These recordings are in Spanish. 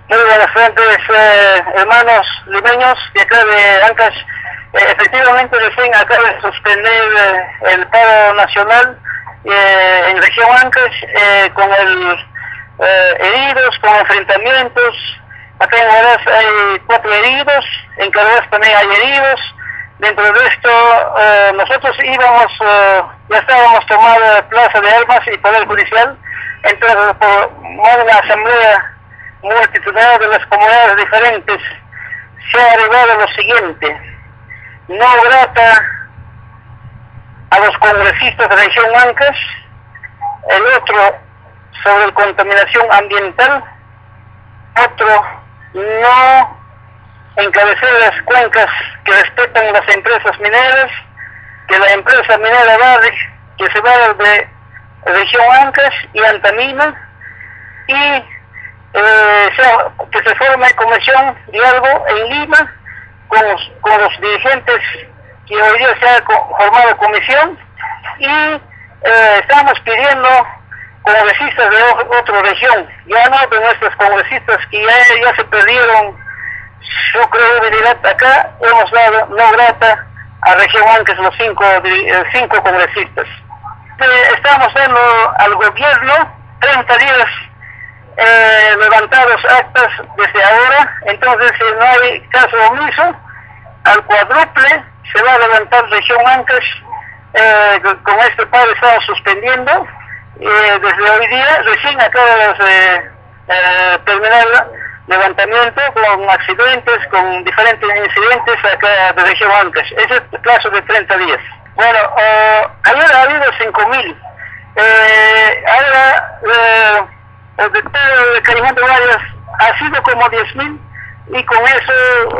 Muy buenas tardes, hermanos limeños de acá de Ancash. Efectivamente, recién acaba de suspender el paro nacional en región Ancash con heridos, con enfrentamientos. Acá en Huaraz hay 4 heridos, en Carhuaz también hay heridos. Dentro de esto, nosotros ya estábamos tomando Plaza de Armas y Poder Judicial. Entonces, por una asamblea multitudinaria de las comunidades diferentes, se ha arribado lo siguiente: no grata a los congresistas de la región Ancash, el otro sobre la contaminación ambiental, otro no encarecer las cuencas que respetan las empresas mineras, que la empresa minera Barrick, que se va de región Ancash y Antamina, y que se forme comisión diálogo en Lima con los dirigentes que hoy día se ha formado comisión, y estamos pidiendo congresistas de otra región, ya no de nuestros congresistas que ya se perdieron su credibilidad acá. Hemos dado no grata a región Ancash los 5 congresistas. Estamos dando al gobierno 30 días levantados actas desde ahora. Entonces, si no hay caso omiso, al cuádruple se va a levantar región Ancash. Con este paro estamos suspendiendo desde hoy día. Recién acaba de terminar el levantamiento con accidentes, con diferentes incidentes acá de región Ancash. Ese es el plazo de 30 días. Bueno, ayer ha habido 5.000. Ahora el de Carimán de Guayas ha sido como 10.000, y con eso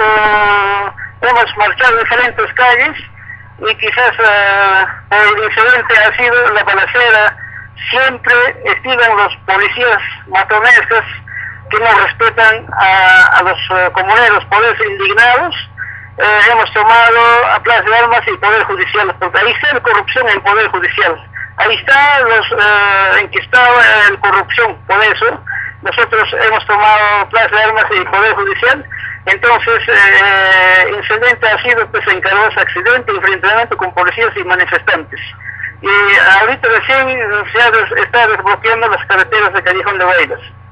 hemos marchado diferentes calles, y quizás el incidente ha sido la balacera. Siempre estiman los policías matonescos que no respetan a los comuneros, por eso indignados. Hemos tomado a Plaza de Armas y Poder Judicial, porque ahí está la corrupción en Poder Judicial. Ahí está en que está la corrupción. Por eso nosotros hemos tomado Plaza de Armas y Poder Judicial. Entonces, incidente ha sido pues en Carhuaz, accidente, enfrentamiento con policías y manifestantes. Y ahorita recién se está desbloqueando las carreteras de Callejón de Huaylas.